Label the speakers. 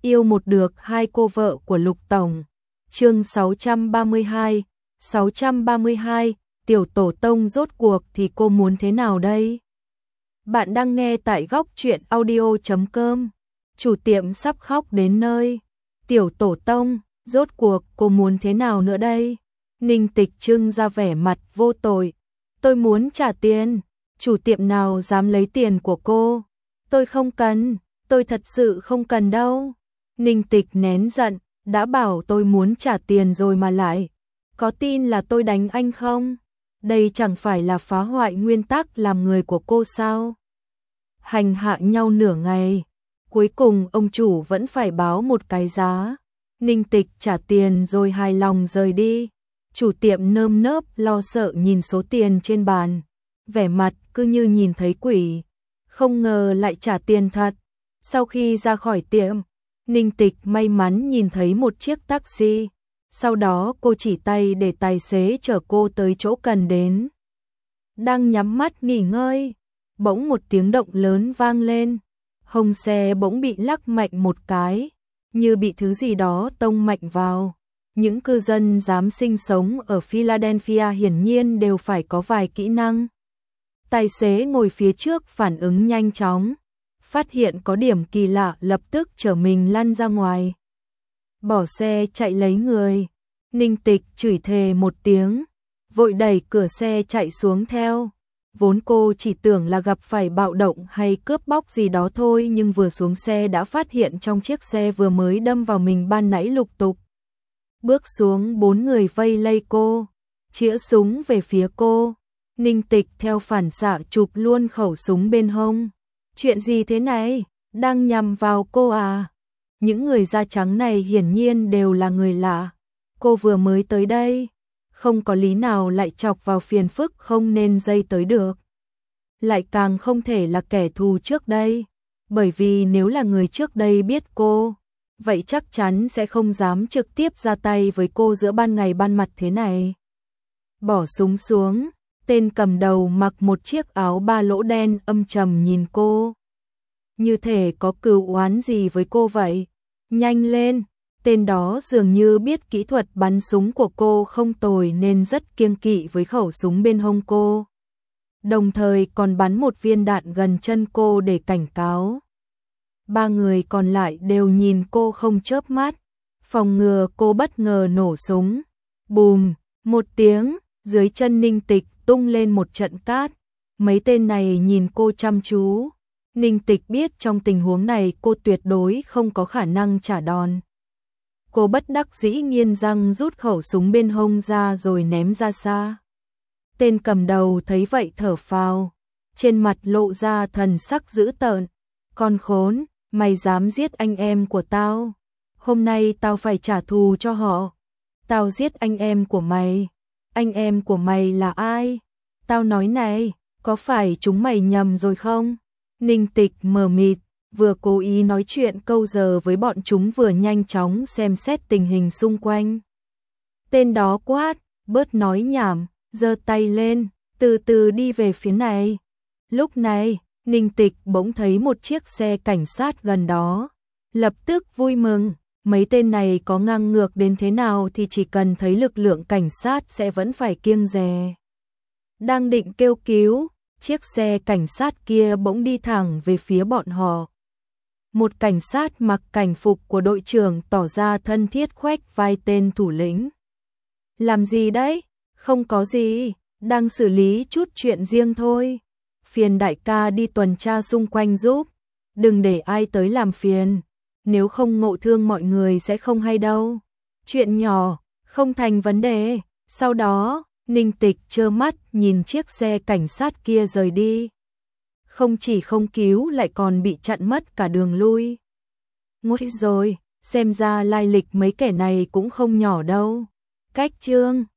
Speaker 1: Yêu một được hai cô vợ của Lục Tổng. Chương 632, Tiểu Tổ Tông rốt cuộc thì cô muốn thế nào đây? Bạn đang nghe tại góc truyện audio.com. Chủ tiệm sắp khóc đến nơi. Tiểu Tổ Tông, rốt cuộc cô muốn thế nào nữa đây? Ninh Tịch trưng ra vẻ mặt vô tội. Tôi muốn trả tiền. Chủ tiệm nào dám lấy tiền của cô? Tôi không cần, tôi thật sự không cần đâu. Ninh Tịch nén giận, đã bảo tôi muốn trả tiền rồi mà lại. Có tin là tôi đánh anh không? Đây chẳng phải là phá hoại nguyên tắc làm người của cô sao? Hành hạ nhau nửa ngày, cuối cùng ông chủ vẫn phải báo một cái giá. Ninh Tịch trả tiền rồi hài lòng rời đi. Chủ tiệm nơm nớp lo sợ nhìn số tiền trên bàn, vẻ mặt cứ như nhìn thấy quỷ, không ngờ lại trả tiền thật. Sau khi ra khỏi tiệm, Ninh Tịch may mắn nhìn thấy một chiếc taxi, sau đó cô chỉ tay để tài xế chở cô tới chỗ cần đến. Đang nhắm mắt nghỉ ngơi, bỗng một tiếng động lớn vang lên, hông xe bỗng bị lắc mạnh một cái, như bị thứ gì đó tông mạnh vào. Những cư dân dám sinh sống ở Philadelphia hiển nhiên đều phải có vài kỹ năng. Tài xế ngồi phía trước phản ứng nhanh chóng, phát hiện có điểm kỳ lạ lập tức chở mình lăn ra ngoài. Bỏ xe chạy lấy người. Ninh Tịch chửi thề một tiếng, vội đẩy cửa xe chạy xuống theo. Vốn cô chỉ tưởng là gặp phải bạo động hay cướp bóc gì đó thôi, nhưng vừa xuống xe đã phát hiện trong chiếc xe vừa mới đâm vào mình ban nãy lục tục. Bước xuống 4 người vây lây cô, chĩa súng về phía cô. Ninh Tịch theo phản xạ chụp luôn khẩu súng bên hông. Chuyện gì thế này, đang nhằm vào cô à? Những người da trắng này hiển nhiên đều là người lạ. Cô vừa mới tới đây, không có lý nào lại chọc vào phiền phức không nên dây tới được. Lại càng không thể là kẻ thù trước đây, bởi vì nếu là người trước đây biết cô, vậy chắc chắn sẽ không dám trực tiếp ra tay với cô giữa ban ngày ban mặt thế này. Bỏ súng xuống, tên cầm đầu mặc một chiếc áo ba lỗ đen âm trầm nhìn cô, như thể có cừu oán gì với cô vậy. Nhanh lên! Tên đó dường như biết kỹ thuật bắn súng của cô không tồi nên rất kiêng kỵ với khẩu súng bên hông cô. Đồng thời còn bắn một viên đạn gần chân cô để cảnh cáo. 3 người còn lại đều nhìn cô không chớp mắt, phòng ngừa cô bất ngờ nổ súng. Bùm! Một tiếng, dưới chân Ninh Tịch tung lên một trận cát. Mấy tên này nhìn cô chăm chú. Ninh Tịch biết trong tình huống này cô tuyệt đối không có khả năng trả đòn. Cô bất đắc dĩ nghiến răng rút khẩu súng bên hông ra rồi ném ra xa. Tên cầm đầu thấy vậy thở phào, trên mặt lộ ra thần sắc dữ tợn. Con khốn, mày dám giết anh em của tao? Hôm nay tao phải trả thù cho họ. Tao giết anh em của mày. Anh em của mày là ai? Tao nói này, có phải chúng mày nhầm rồi không? Ninh Tịch mờ mịt, vừa cố ý nói chuyện câu giờ với bọn chúng vừa nhanh chóng xem xét tình hình xung quanh. Tên đó quát, bớt nói nhảm, giơ tay lên, từ từ đi về phía này. Lúc này, Ninh Tịch bỗng thấy một chiếc xe cảnh sát gần đó, lập tức vui mừng. Mấy tên này có ngang ngược đến thế nào thì chỉ cần thấy lực lượng cảnh sát sẽ vẫn phải kiêng dè. Đang định kêu cứu, chiếc xe cảnh sát kia bỗng đi thẳng về phía bọn họ. Một cảnh sát mặc cảnh phục của đội trưởng tỏ ra thân thiết khoách vai tên thủ lĩnh. Làm gì đấy? Không có gì, đang xử lý chút chuyện riêng thôi. Phiền đại ca đi tuần tra xung quanh giúp, đừng để ai tới làm phiền, nếu không ngộ thương mọi người sẽ không hay đâu. Chuyện nhỏ, không thành vấn đề. Sau đó, Ninh Tịch trơ mắt nhìn chiếc xe cảnh sát kia rời đi. Không chỉ không cứu lại còn bị chặn mất cả đường lui. Ngồi rồi, xem ra lai lịch mấy kẻ này cũng không nhỏ đâu. Cách chương